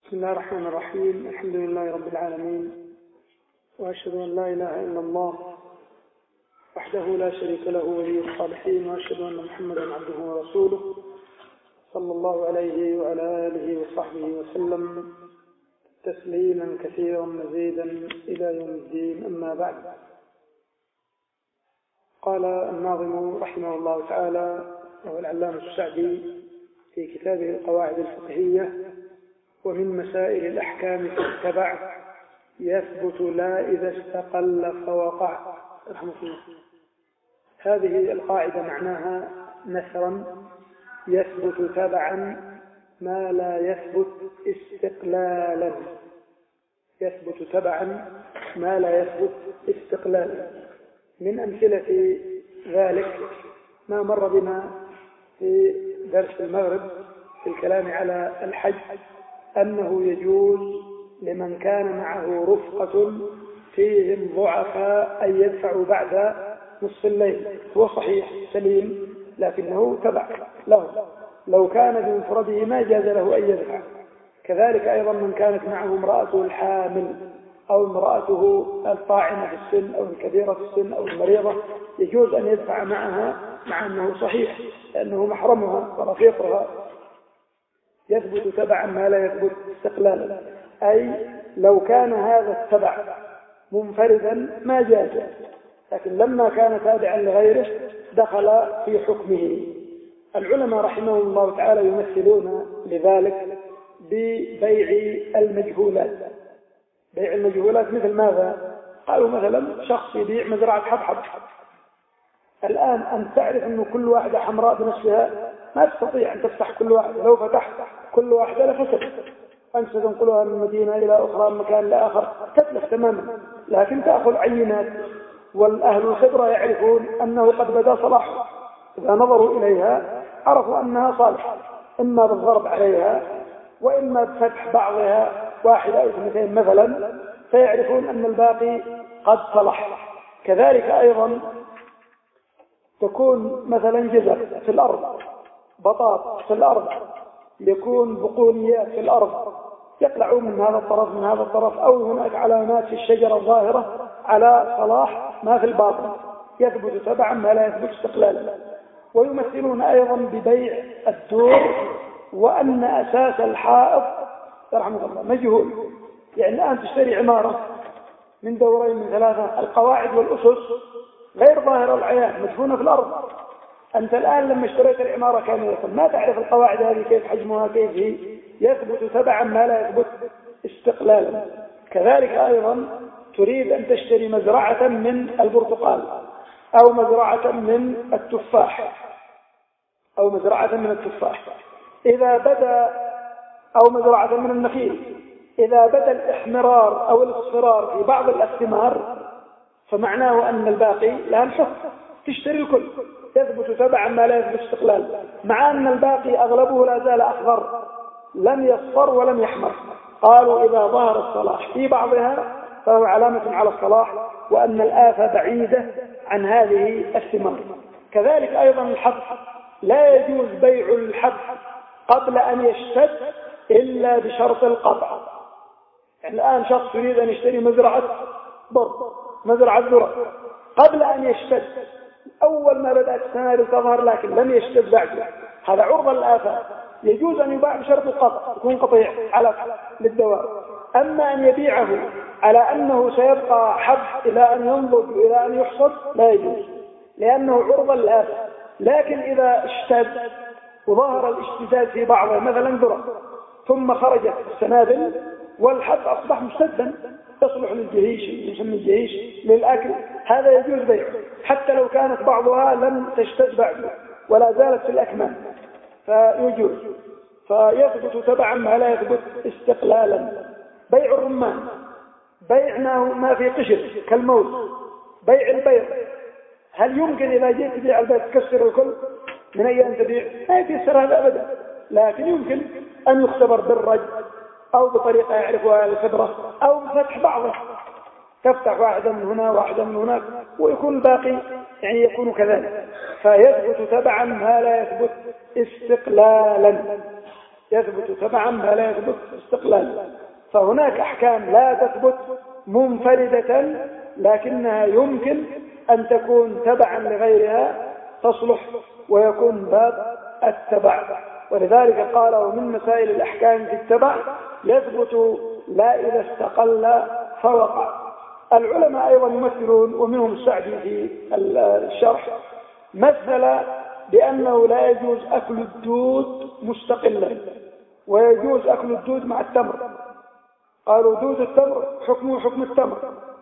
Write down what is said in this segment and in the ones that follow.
بسم الله الرحمن الرحيم. الحمد لله رب العالمين، وأشهد أن لا إله إلا الله وحده لا شريك له ولي الصالحين، وأشهد أن محمدا عبده ورسوله صلى الله عليه وعلى آله وصحبه وسلم تسليما كثيرا مزيدا إلى يوم الدين. أما بعد، قال الناظم رحمه الله تعالى وهو العلامة السعدي في كتابه القواعد الفقهية: ومن مسائل الأحكام تتبع يثبت لا إذا استقل فوقع. رحمه الله. هذه القاعدة معناها نثرا: يثبت تبعا ما لا يثبت استقلالا. يثبت تبعا ما لا يثبت استقلالا. من أمثلة ذلك ما مر بنا في درس المغرب في الكلام على الحج، أنه يجوز لمن كان معه رفقة فيهم ضعفاء أن يدفعوا بعد نصف الليل. هو صحيح سليم، لكنه تبع له. لو كان بمفرده ما جاز له أن يدفع. كذلك أيضا من كانت معه امرأته الحامل أو امرأته الطاعنة في السن أو الكبيرة في السن أو المريضة، يجوز أن يدفع معها مع أنه صحيح لأنه محرمها ورفيقها. يثبت تبعا ما لا يثبت استقلالا، أي لو كان هذا التبع منفردا ما جاز، لكن لما كان تابعا لغيره دخل في حكمه. العلماء رحمهم الله تعالى يمثلون لذلك ببيع المجهولات. بيع المجهولات مثل ماذا؟ قالوا مثلا شخص يبيع مزرعة حبحب. الآن أن تعرف أن كل واحدة حمراء بنفسها ما تستطيع أن تفتح كل واحدة. لو فتحت كل واحدة لفسد، أنت ستنقلها من مدينة إلى أخرى من مكان لآخر تتلف تماما. لكن تأخذ عينات، والأهل الخبرة يعرفون أنه قد بدا صلاحه. إذا نظروا إليها عرفوا أنها صالحة، إما بالضرب عليها وإما بفتح بعضها واحدة أو اثنتين مثلا، فيعرفون أن الباقي قد صلح. كذلك أيضا تكون مثلا جزر في الأرض، بطاط في الأرض، يكون بقوليات في الأرض، يطلعون من هذا الطرف من هذا الطرف، أو هناك علامات في الشجرة الظاهرة على صلاح ما في الباطن. يثبت تبعا ما لا يثبت استقلالا. ويمثلون أيضا ببيع الدور، وأن أساس الحائط رحمه الله مجهول. يعني الآن تشتري عمارة من دورين من ثلاثة، القواعد والأسس غير ظاهرة العيان، مدفونة في الأرض. أنت الآن لما اشتريت العمارة كاملة ما تعرف القواعد هذه كيف حجمها كيف هي. يثبت تبعا ما لا يثبت استقلالا. كذلك أيضا تريد أن تشتري مزرعة من البرتقال أو مزرعة من التفاح أو مزرعة من التفاح، إذا بدا أو مزرعة من النخيل، إذا بدا الإحمرار أو الاصفرار في بعض الثمار فمعناه أن الباقي لا نحط، تشتري الكل. يثبت تبعا ما لا يثبت استقلال، مع أن الباقي أغلبه لا زال أخضر لم يصفر ولم يحمر. قالوا إذا ظهر الصلاح في بعضها فهو علامة على الصلاح، وأن الآفة بعيدة عن هذه الثمار. كذلك أيضا الحب، لا يجوز بيع الحب قبل أن يشتد إلا بشرط القطع. يعني الآن شخص يريد أن يشتري مزرعة بر، مزرعة ذرة، قبل أن يشتد، أول ما بدأت الثمار تظهر لكن لم يشتد بعد، هذا عرض الآفة، يجوز أن يباع بشرط القطع، يكون قطيع على للدواء. أما أن يبيعه على أنه سيبقى حب إلى أن ينضج إلى أن يحصد لا يجوز، لأنه عرض الآفة. لكن إذا اشتد وظهر الاشتداد في بعضه، مثلا ذرة ثم خرجت السنابل والحب أصبح مشتدا تصلح للجهيش، يسمى الجهيش للأكل، هذا يجوز بيعه حتى لو كانت بعضها لم تشتد بعد ولا زالت في الأكمام، فيجوز. فيثبت تبعا ما لا يثبت استقلالا. بيع الرمان، بيعناه ما في قشر كالموز. بيع البيض، هل يمكن إذا جئت تبيع البيض تكسر الكل من أيام تبيع؟ لا يتيسر هذا أبدا، لكن يمكن أن يختبر بالرج أو بطريقة يعرفها الخبرة أو بفتح بعضه، تفتح واحدة من هنا واحدة من هناك ويكون الباقي يعني يكون كذلك. فيثبت تبعا ما لا يثبت استقلالا. يثبت تبعا ما لا يثبت استقلالا. فهناك أحكام لا تثبت منفردة لكنها يمكن أن تكون تبعا لغيرها تصلح ويكون باب التبع. ولذلك قال ومن مسائل الأحكام في التبع يثبت لا إذا استقل فوقع. العلماء أيضا يمثلون ومنهم السعدي في الشرح مثل بأنه لا يجوز أكل الدود مستقلا ويجوز أكل الدود مع التمر. قالوا دود التمر حكمه حكم التمر،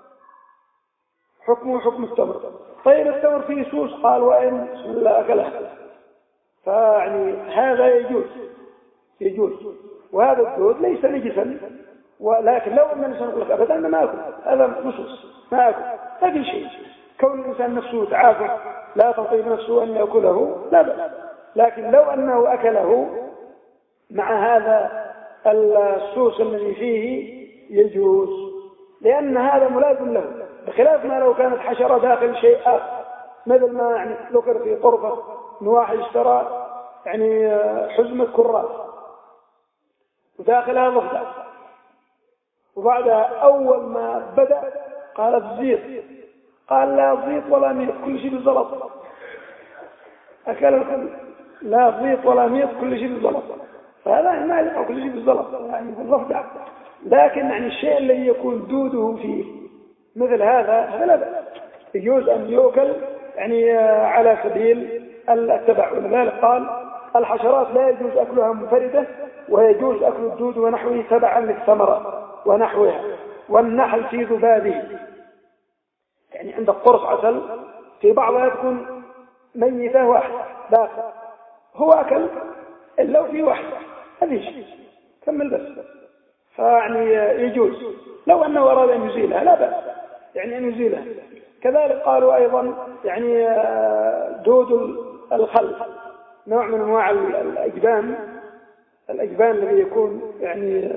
حكمه حكم التمر. طيب التمر فيه سوس، قال وإن بسم الله أكلها، فيعني هذا يجوز وهذا الدود ليس نجسا، ولكن لو أن الإنسان يقول لك أبدا أنا ما أكل، هذا نصوص ما أكل، ما في شيء. كون الإنسان نفسه تعافى لا تطيب نفسه أن يأكله لا بأس، لكن لو أنه أكله مع هذا السوس الذي فيه يجوز، لأن هذا ملازم له، بخلاف ما لو كانت حشرة داخل شيء آخر، مثل ما يعني ذكر في طرفة إن واحد اشترى يعني حزمة كراس وداخلها ضفدع، وبعدها أول ما بدأ قالت زيط، قال لا زيط ولا ميط كل شيء بالزلط، أكل الكل لا زيط ولا ميط كل شيء بالزلط، فهذا ما يلقى كل شيء بالزلط يعني بالضفدع. لكن يعني الشيء الذي يكون دوده فيه مثل هذا لا بأس، يجوز أن يؤكل يعني على سبيل التبع. ولذلك قال الحشرات لا يجوز أكلها منفردة ويجوز أكل الدود ونحوه تبعا للثمرة ونحوها. والنحل في ذبابه، يعني عندك قرص عسل في بعضها تكون ميتة واحدة داخل، هو أكل إلا وفي واحدة، هذه شيء كمل بس، فيعني يجوز لو أنه أراد أن يزيلها لا بأس يعني أن يزيلها. كذلك قالوا أيضا يعني دود الخل نوع من أنواع الأجبان الذي يكون يعني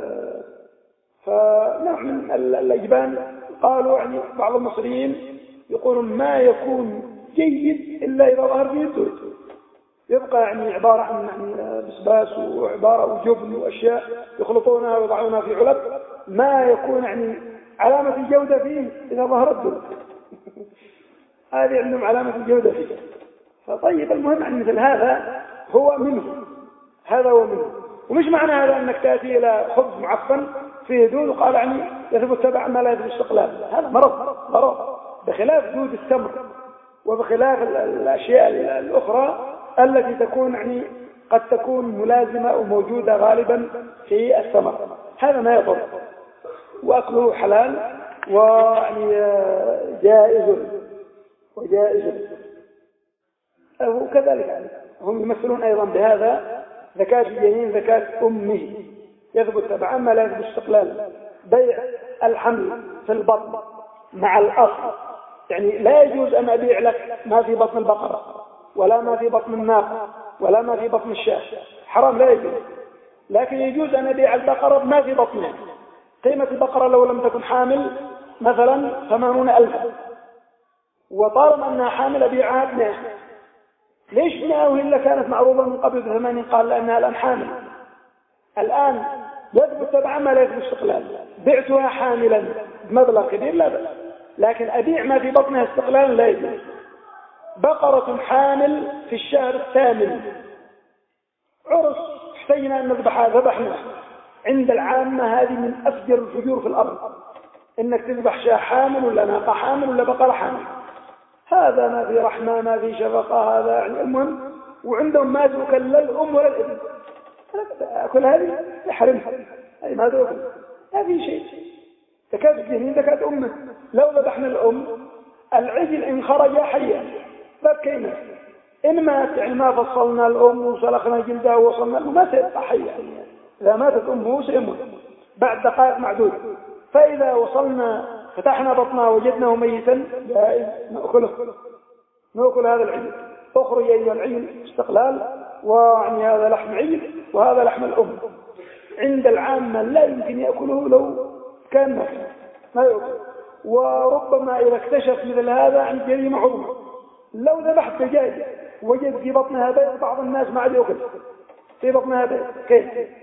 فنوع من الأجبان، قالوا يعني بعض المصريين يقولون ما يكون جيد إلا إذا ظهر فيه الدود، يبقى يعني عبارة عن يعني بسباس وعبارة وجبن وأشياء يخلطونها ويضعونها في علب، ما يكون يعني علامة الجودة فيه إذا ظهر الدود هذه عندهم علامة الجودة فيه. فطيب المهم عن مثل هذا هو منه، هذا هو منه. ومش معنى هذا أنك تأتي إلى خبز معفن فيه دود وقال يعني يثبت تبع ما لا يثبت استقلال، هذا مرض بخلاف دود التمر وبخلاف الأشياء الأخرى التي تكون يعني قد تكون ملازمة وموجودة غالبا في الثمر، هذا ما يضر وأكله حلال ويعني جائز. وكذلك يعني هم يمثلون أيضا بهذا زكاة الجنين زكاة أمه يثبت تبعا ما لا يثبت استقلال. بيع الحمل في البطن مع الأصل، يعني لا يجوز أن أبيع لك ما في بطن البقرة ولا ما في بطن الناقة ولا ما في بطن الشاة، حرام لا يجوز. لكن يجوز أن أبيع البقرة ما في بطنها. قيمة البقرة لو لم تكن حامل مثلا 80,000، وطالما أنها حامل أبيعها 100. ليش 100 وإلا كانت معروضة من قبل ب80؟ قال لأنها الآن حامل، الآن يثبت تبعا ما لا يثبت استقلال. بعتها حاملا بمبلغ كبير لا بأس، لكن أبيع ما في بطنها استقلال لا يجوز. بقرة حامل في الشهر الثامن عرس احتجنا أن نذبحها، ذبحنا. عند العامة هذه من أفجر الفجور في الأرض، إنك تذبح شاة حامل ولا ناقة حامل ولا بقرة حامل، هذا ما في رحمة ما في شفقة، هذا يعني المهم. وعندهم ما تؤكل لا الأم ولا الابن، أكل هذه يحرمها، أي ما تؤكل ما في شيء. زكاة الجنين زكاة أمه. لو ذبحنا الأم العجل إن خرج حيا بكينا، إن مات يعني ما فصلنا الأم وسلخنا جلدها ووصلنا ما سيبقى حيا، إذا ماتت أمه سيموت بعد دقائق معدودة. فإذا وصلنا فتحنا بطنها وجدناه ميتا جائز نأكل هذا العجل. أخرج أيها العجل استقلال، وعني هذا لحم عجل وهذا لحم الأم. عند العامة لا يمكن يأكله لو كان ما يأكل. وربما إذا اكتشف مثل هذا عن جريمة عظمى، لو ذبحت دجاجة وجد في بطنها بيض بعض الناس ما عاد يأكل في بطنها بيض كيف؟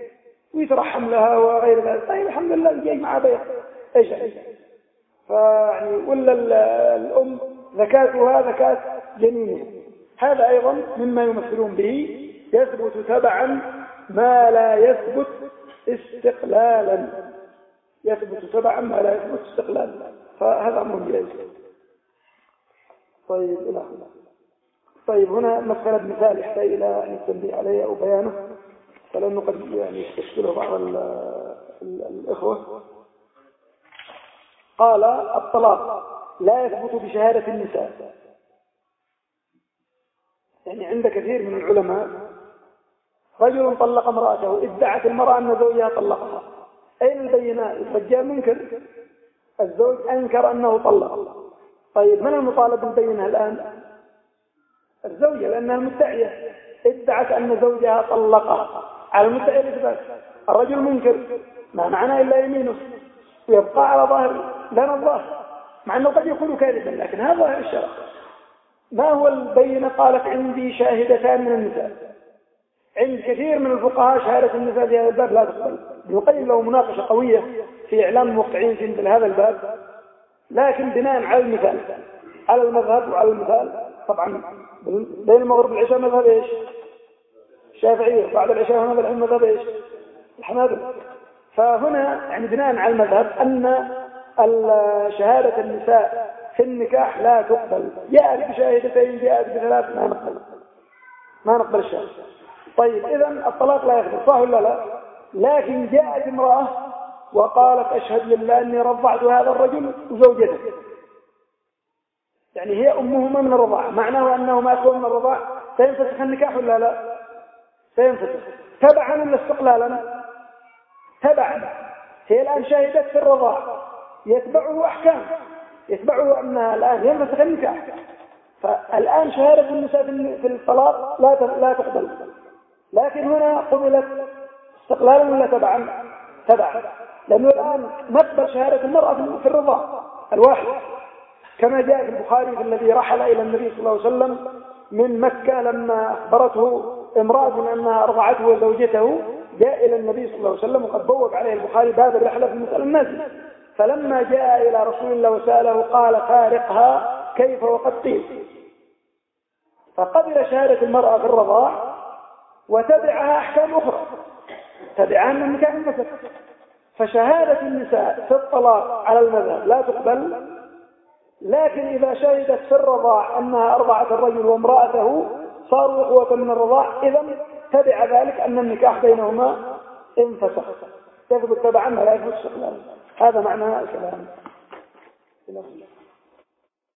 ويترحم لها وغير ذلك. طيب الحمد لله جاي مع بيت ايش فيعني ولا الأم ذكاتها ذكاة جنينها. هذا أيضا مما يمثلون به، يثبت تبعا ما لا يثبت استقلالا، يثبت تبعا ما لا يثبت استقلالا، فهذا أمر جائز. طيب إلى آخره. طيب هنا مسألة مثال يحتاج إلى التنبيه عليه أو بيانه، فلأنه قد يعني يستشكله بعض الإخوة. قال الطلاق لا يثبت بشهادة النساء. يعني عند كثير من العلماء رجل طلق امرأته، ادعت المرأة أن زوجها طلقها، أين البينات؟ الرجال منكر، الزوج أنكر أنه طلق. طيب من المطالب بالبينة الآن؟ الزوجة، لأنها المدعية ادعت أن زوجها طلقها، على المدعي الإثبات. الرجل منكر، ما معناه إلا يمينه، ويبقى على ظاهر لنا الظاهر، مع أنه قد يكون كاذبا، لكن هذا ظاهر الشرع. ما هو البينة؟ قالت عندي شاهدتان من النساء. عند كثير من الفقهاء شهادة النساء في هذا الباب لا تقبل. ابن القيم له مناقشة قوية في إعلام الموقعين في مثل هذا الباب، لكن بناء على المثال، على المذهب وعلى المثال. طبعا بين المغرب والعشاء مذهب ايش؟ الشافعية، بعد العشاء هنا العلم مذهب ايش؟ الحنابلة. فهنا يعني بناء على المذهب أن شهادة النساء في النكاح لا تقبل، جاءت بشاهدتين جاءت بثلاث، ما نقبل الشهادة. طيب إذن الطلاق لا يخبر، صح ولا لا؟ لكن جاءت امرأة وقالت أشهد لله أني رضعت هذا الرجل وزوجته، يعني هي أمهما من الرضاعة، معناه أنهما أخوة من الرضاعة، سينفسخ النكاح ولا لا؟ سينفسخ. تبعا ولا استقلالا؟ تبعا. هي الآن شهدت في الرضاعة، يتبعه أحكام، يتبعه أنها الآن ينفسخ النكاح. فالآن شهادة النساء في الطلاق لا تقبل، لكن هنا قبلت استقلالا ولا تبعا؟ تبعا، لأنه الآن نقبل شهادة المرأة في الرضاعة الواحد، كما جاء في البخاري في الذي رحل إلى النبي صلى الله عليه وسلم من مكة لما أخبرته امرأة أنها أرضعته وزوجته، جاء إلى النبي صلى الله عليه وسلم وقد بوب عليه البخاري باب الرحلة في المسألة النازلة. فلما جاء إلى رسول الله وسأله قال فارقها كيف وقد قيل. فقبل شهادة المرأة في الرضاع وتبعها أحكام أخرى، تبعها أن النكاح انفسخ. فشهادة النساء في الطلاق على المذهب لا تقبل، لكن إذا شهدت في الرضاع أنها أرضعت الرجل وامرأته صاروا إخوة من الرضاع، إذن تبع ذلك أن النكاح بينهما انفسخ، يثبت تبعا لا يثبت استقلالا. هذا معنى الكلام.